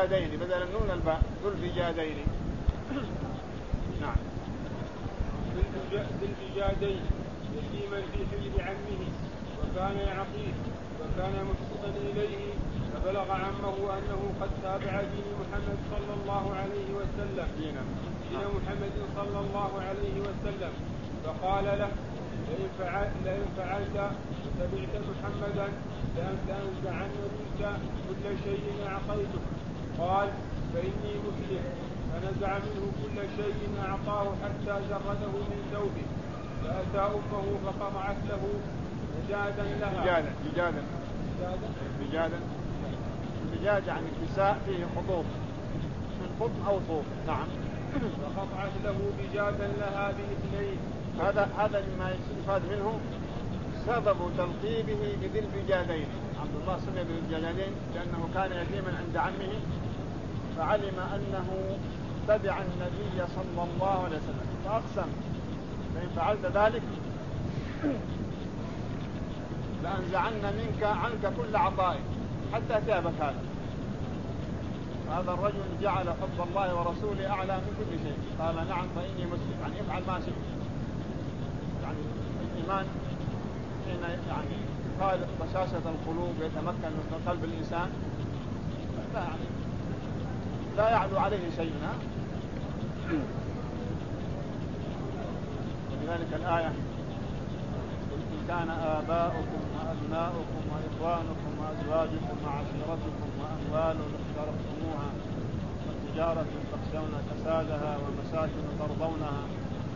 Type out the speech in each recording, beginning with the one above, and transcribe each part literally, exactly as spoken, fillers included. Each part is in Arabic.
البجادين بدل النون الباء ذو البجادين. نعم. ذو البجادين يتيما في حجر عمه وكان يعقيه وكان مبسوطا إليه فبلغ عمه أنه قد تابع دين محمد صلى الله عليه وسلم دين محمد صلى الله عليه وسلم فقال له لئن فعل لئن فعلت وتبعت محمدا لأنزعن منك كل شيء أعطيتك. قال فإني مسلم. فنزع منه كل شيء أعطاه حتى جرده من ثوبه فأتى أمه فقطعت له مجادا لها بجادا بجادا بجادا بجاد يعني كساء فيه خطوط من قطن أو طوب. نعم. فقطعت له بجادا لها باثنين. هذا هذا مما يستفاد منه سبب تلقيبه بذي البجادين. عبد الله سمي بذي البجادين لأنه كان يتيما عند عمه فعلم أنه تبع النبي صلى الله عليه وسلم فأقسم فإن فعلت ذلك لأنزعن منك عنك كل عطائك حتى ثيابك هذا. هذا الرجل جعل حب الله ورسوله أعلى من كل شيء. قال نعم فإني مسلم يعني افعل ما شئت. يعني الإيمان حين يعني خالق بشاشة القلوب يتمكن من قلب الإنسان لا يعني لا يعلو عليه شيء. ولذلك الآية إن كان آباؤكم وأبناؤكم وإخوانكم وأزواجكم وعشيرتكم وأموال اقترفتموها وتجارة تخشون كسادها ومساكن ترضونها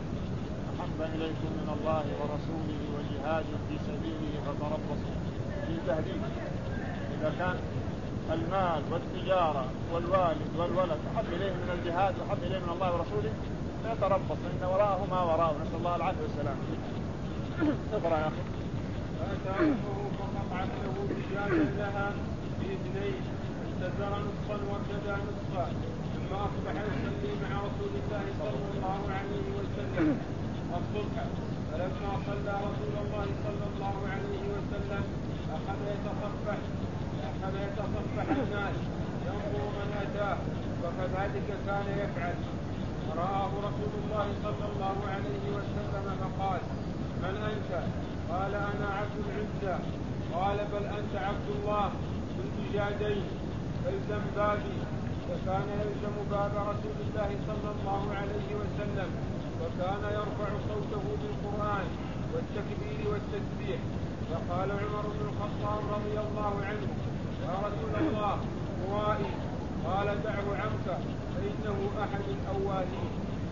أحب إليكم من الله ورسوله وجهاد في سبيله فتربصوا. في تهديد إذا كان المال والتجارة والوالد والولد أحب إليه من الجهاد وأحب إليه من الله ورسوله فيتربص فإن وراءه ما وراءه. نسأل الله العافية والسلام. اقرأ يا أخي. فأتى أمه فقطعت له بجادا لها باثنين انتزر نصفا وابتدى نصفا ثم أصبح يصلي مع رسول الله صلى الله عليه وسلم الصبح فلما صلى رسول الله صلى الله عليه وسلم أخذ يتصفح أخذ يتصفح الناس ينظر من أتاه وكذلك كان يفعل. فرآه رسول الله صلى الله عليه وسلم فقال من أنت؟ قال أنا عبد العزى. قال بل أنت عبد الله ذو البجادين الزم بابي. فكان يلزم باب رسول الله صلى الله عليه وسلم وكان يرفع صوته بالقرآن والتكبير والتسبيح. فقال عمر بن الخطاب رضي الله عنه يا رسول الله موائي. قال دعه عنك فإنه أحد الأوابين.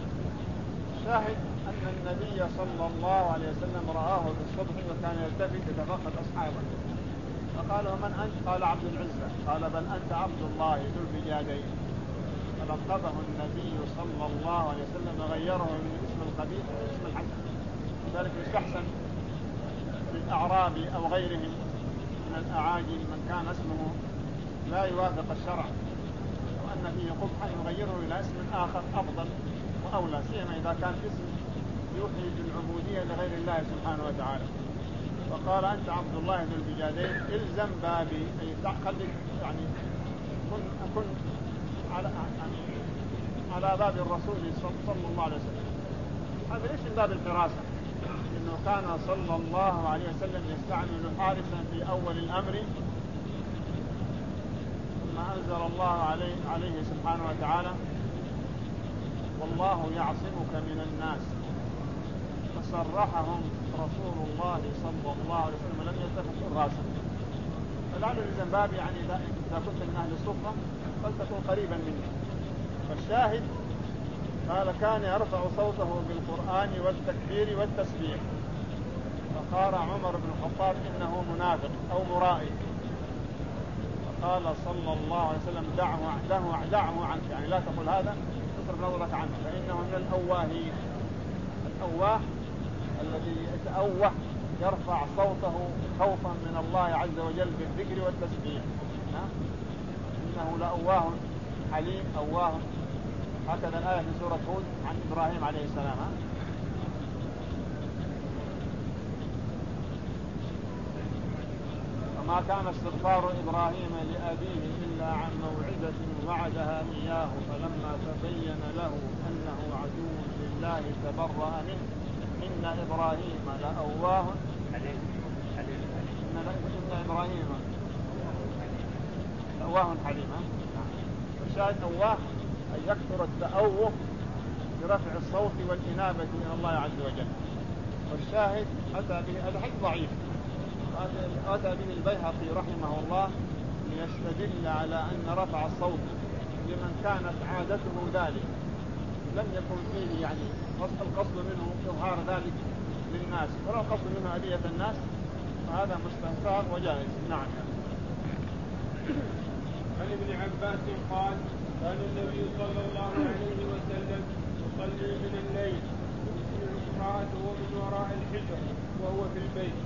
شاهد أن النبي صلى الله عليه وسلم رآه في الصبح وكان يلتفت يتفقد أصحابه فقال ومن أنت؟ قال عبد العزة. قال بل أنت عبد الله ذو البجادين. فلقبه النبي صلى الله عليه وسلم غيره من اسم القبيح إلى اسم الحسن. لذلك يستحسن للأعرابي أو غيرهم من الأعاجم من كان اسمه لا يوافق الشرع وأن فيه قبحا يغيره إلى اسم آخر أفضل وأولى سيما إذا كان اسم يوحي بالعبودية لغير الله سبحانه وتعالى. فقال أنت عبد الله ذو البجادين الزم بابي أي خليك يعني كن أكن على يعني على باب الرسول صلى الله عليه وسلم. هذا ليس من باب الحراسة إنه كان صلى الله عليه وسلم يستعمل حارسا في أول الأمر ثم أنزل الله عليه, عليه سبحانه وتعالى والله يعصمك من الناس فصرحهم رسول الله صلى الله عليه وسلم لم يلتفت الراسا. فلعل الزنباب يعني إذا كنت من أهل الصفة فلتكن قريبا منه. فالشاهد قال كان يرفع صوته بالقرآن والتكبير والتسبيح. فقال عمر بن الخطاب إنه منافق أو مرائي. فقال صلى الله عليه وسلم دعه دعه دعه عنك يعني لا تقل هذا اصرف نظرك عنه فإنه من الأواهين. الأواه الذي يتأوه يرفع صوته خوفا من الله عز وجل بالذكر والتسبيح. إنه لأواه حليم أواه. هكذا الآية في سورة هود عن إبراهيم عليه السلام. وما كان استغفار إبراهيم لأبيه إلا عن موعدة وعدها إياه فلما تبين له أنه عدو لله تبرأ منه إن إبراهيم لأواه حليم إن, إن إبراهيم لأواه حليم. الشاهد أواه أن يكثر التأوه برفع الصوت والإنابة إلى الله عز وجل. والشاهد أتى به هذا حديث ضعيف أتى به البيهقي رحمه الله ليستدل على أن رفع الصوت لمن كانت عادته ذلك لم يكن فيه يعني القصد منه إظهار ذلك للناس ولا القصد منه أذية الناس فهذا مستهتر وجائز. نعم. عن ابن عباس قال كان النبي صلى الله عليه وسلم يصلي من الليل ويسمع قراءته من وراء الحجر وهو في البيت.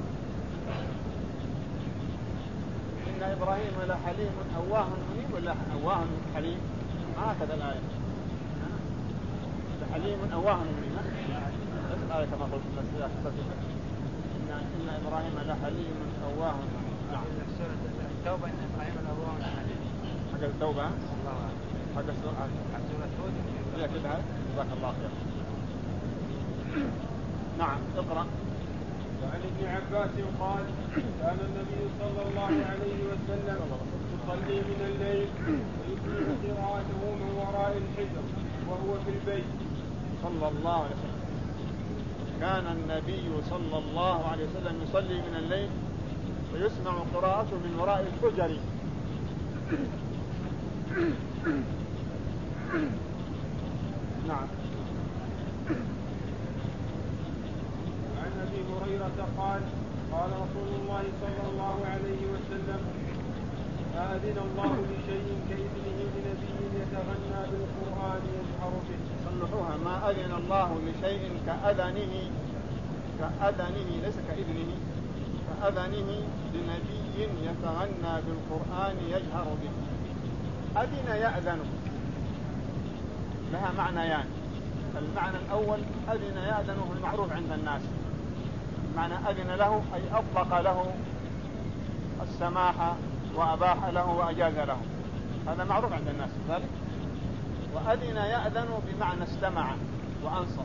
إن إبراهيم لحليم أواه منيب ولا أواه حليم هكذا الآية لحليم أواه منيب بس الآية كما قلت إن إن إبراهيم لحليم أواه منيب. نعم. التوبة إن إبراهيم لأواه حليم حق التوبة حق السورة هي كده. جزاك الله خير. نعم اقرأ. وعن ابن عباس قال كان النبي صلى الله عليه وسلم يصلي من الليل ويسمع قراءته من وراء الحجر وهو في البيت. صلى الله عليه وسلم كان النبي صلى الله عليه وسلم يصلي من الليل ويسمع قراءته من وراء الحجر. نعم. وعن ابي هريره قال قال رسول الله صلى الله عليه وسلم ما أذن الله لشيء كإذنه لنبي يتغنى بالقرآن يجهر به. صلحوها ما أذن الله لشيء كأذنه كأذنه ليس كإذنه كأذنه لنبي يتغنى بالقرآن يجهر به. أذن يأذن لها معنيان يعني. المعنى الأول أذن يأذن هو المعروف عند الناس معنى أذن له أي أطلق له السماح وأباح له وأجاز له هذا معروف عند الناس ذلك. وأذن يأذن بمعنى استمع وأنصت.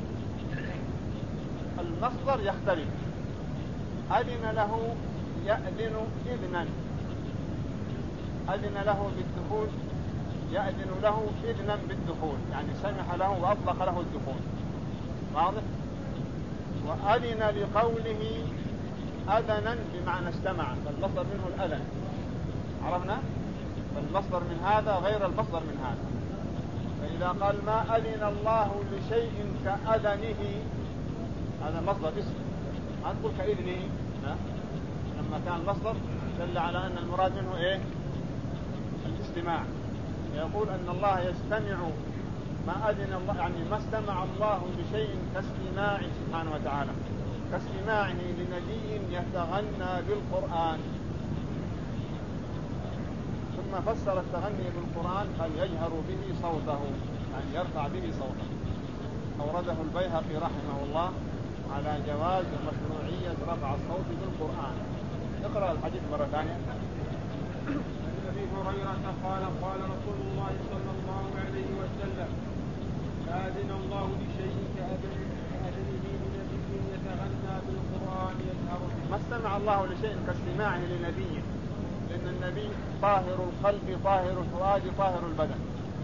المصدر يختلف. أذن له يأذن إذنا أذن له بالدخول يأذن له إذنا بالدخول يعني سمح له وأطلق له الدخول واضح. وأذن لقوله أذنا بمعنى استمع فالمصدر منه الأذن عرفنا. فالمصدر من هذا غير المصدر من هذا. فإذا قال ما أذن الله لشيء كأذنه هذا مصدر اسم ما تقول كإذنه لا. لما كان المصدر دل على أن المراد منه إيه الاستماع. يقول أن الله يستمع ما أذن الله يعني ما استمع الله لشيء كاستماع سبحانه وتعالى كاستماعه لنبي يتغنى بالقرآن. ثم فسر التغني بالقرآن قال يجهر به صوته يعني يرفع به صوته. أورده البيهقي رحمه الله على جواز ومشروعية رفع الصوت بالقرآن. اقرأ الحديث مرة ثانية. أبي هريرة قال قال رسول الله صلى الله عليه وسلم لا أذن الله لشيء كأذنه لنبي يتغنى بالقرآن يجهر به. ما استمع الله لشيء كاستماعه لنبي لأن النبي طاهر القلب طاهر الفؤاد طاهر البدن.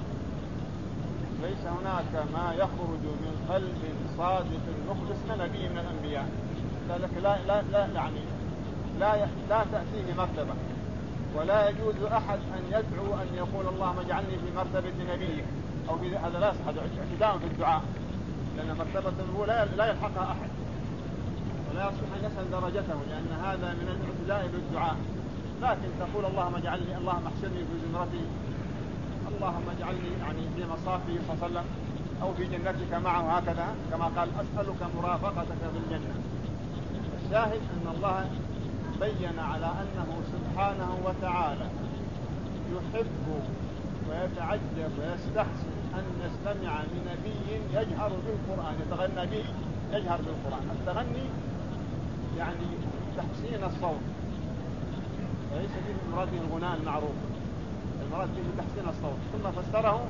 ليس هناك ما يخرج من قلب صادق مخلص كنبي من الأنبياء. ذلك لا لا لا يعني لا لا تأتيه مرتبة ولا يجوز أحد أن يدعو أن يقول اللهم اجعلني في مرتبة نبيك أو في هذا لا يصح اعتداء في الدعاء لأن مرتبة الأولى لا يلحقها أحد ولا يصح أن يسأل درجته لأن هذا من الاعتداء بالدعاء. لكن تقول اللهم اجعلني اللهم احشرني في زمرتي اللهم اجعلني يعني في مصافي صلى الله عليه وسلم أو في جنتك معه هكذا كما قال أسألك مرافقتك في الجنة. الشاهد أن الله بين على أنه سبحانه وتعالى يحب ويتعجب ويستحسن أن يستمع لنبي يجهر بالقرآن يتغنى به يجهر بالقرآن. التغني يعني تحسين الصوت وليس به المراد به الغناء المعروف، المراد به تحسين الصوت. ثم فسره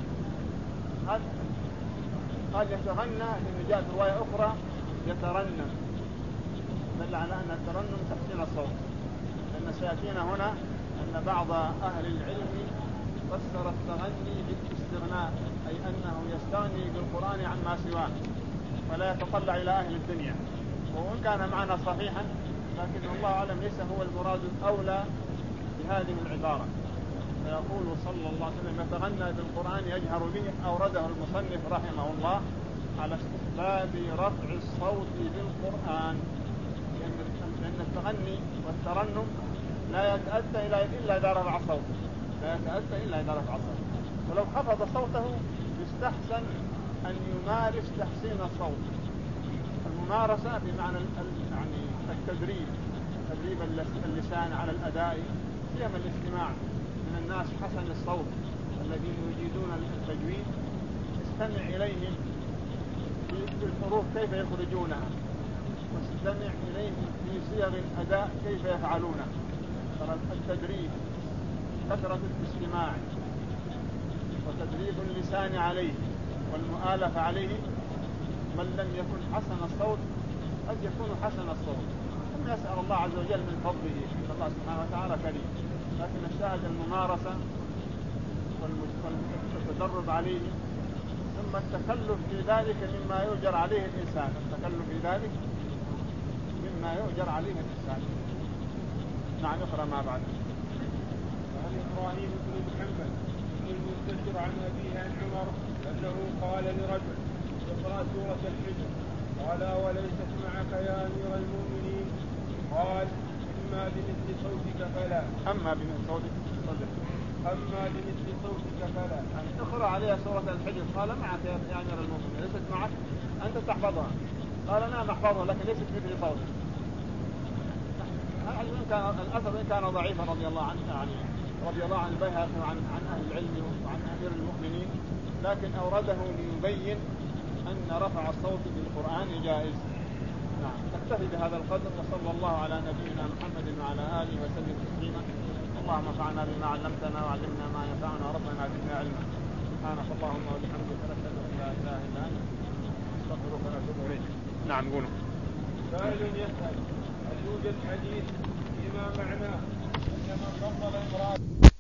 قال يتغنى، لأنه جاءت رواية أخرى يترنم، دل على أن الترنم تحسين الصوت. لأن سيأتينا هنا أن بعض أهل العلم فسر التغني بالاستغناء، أي أنه يستغني بالقرآن عما سواه ولا يتطلع إلى أهل الدنيا. وإن كان معنا صحيحا، لكن الله أعلم ليس هو المراد الأولى بهذه العبارة. فيقول صلى الله عليه وسلم يتغنى بالقرآن يجهر به، أورده المصنف رحمه الله على استحباب رفع الصوت بالقرآن، لأن التغني والترنم لا يتأتى إلا إذا رفع صوته، لا يتأتى إلا إذا رفع صوته. ولو خفض صوته يستحسن أن يمارس تحسين الصوت. الممارسة بمعنى يعني التدريب، تدريب اللسان على الأداء، سيما الاستماع. من الناس حسن الصوت الذين يجيدون التجويد، استمع إليهم في الحروف كيف يخرجونها، واستمع إليهم في صيغ الأداء كيف يفعلونها. ترى التدريب، كثرة الاستماع وتدريب اللسان عليه والمؤالفة عليه. من لم يكن حسن الصوت قد يكون حسن الصوت، ثم يسأل الله عز وجل من فضله، إن الله سبحانه وتعالى كريم. لكن الشاهد الممارسة والتدرب عليه، ثم التكلف في ذلك مما يؤجر عليه الإنسان، التكلف في ذلك مما يؤجر عليه الإنسان. نعم، اقرأ ما بعد. عن إبراهيم بن محمد بن المنتشر عن أبيه عن عمر أنه قال لرجل اقرأ سورة الحجر، قال وليست معك يا أمير المؤمنين؟ قال إما بمثل صوتك فلا. أما بمثل صوتك فلا. أما بمثل صوتك فلا. يعني اقرأ عليها سورة الحجر. قال معك يا أمير المؤمنين، ليست معك؟ أنت تحفظها؟ قال نعم أحفظها، لكن ليست مثل صوتك. الأثر إن كان ضعيفا رضي الله عنه، يعني رضي الله عن البيهقي وعن عن أهل العلم وعن أمير المؤمنين، لكن أورده ليبين أن رفع الصوت بالقرآن جائز. نعم، نكتفي بهذا القدر، وصلى الله على نبينا محمد وعلى آله وسلم تسليما. اللهم انفعنا بما علمتنا وعلمنا ما ينفعنا وربنا زدنا علما. سبحانك اللهم وبحمدك، نشهد أن لا إله إلا أنت، نستغفرك ونتوب إليك. نعم، قولوا. سائل يسأل: هل يوجد حديث فيما معناه أن من فضل امرأة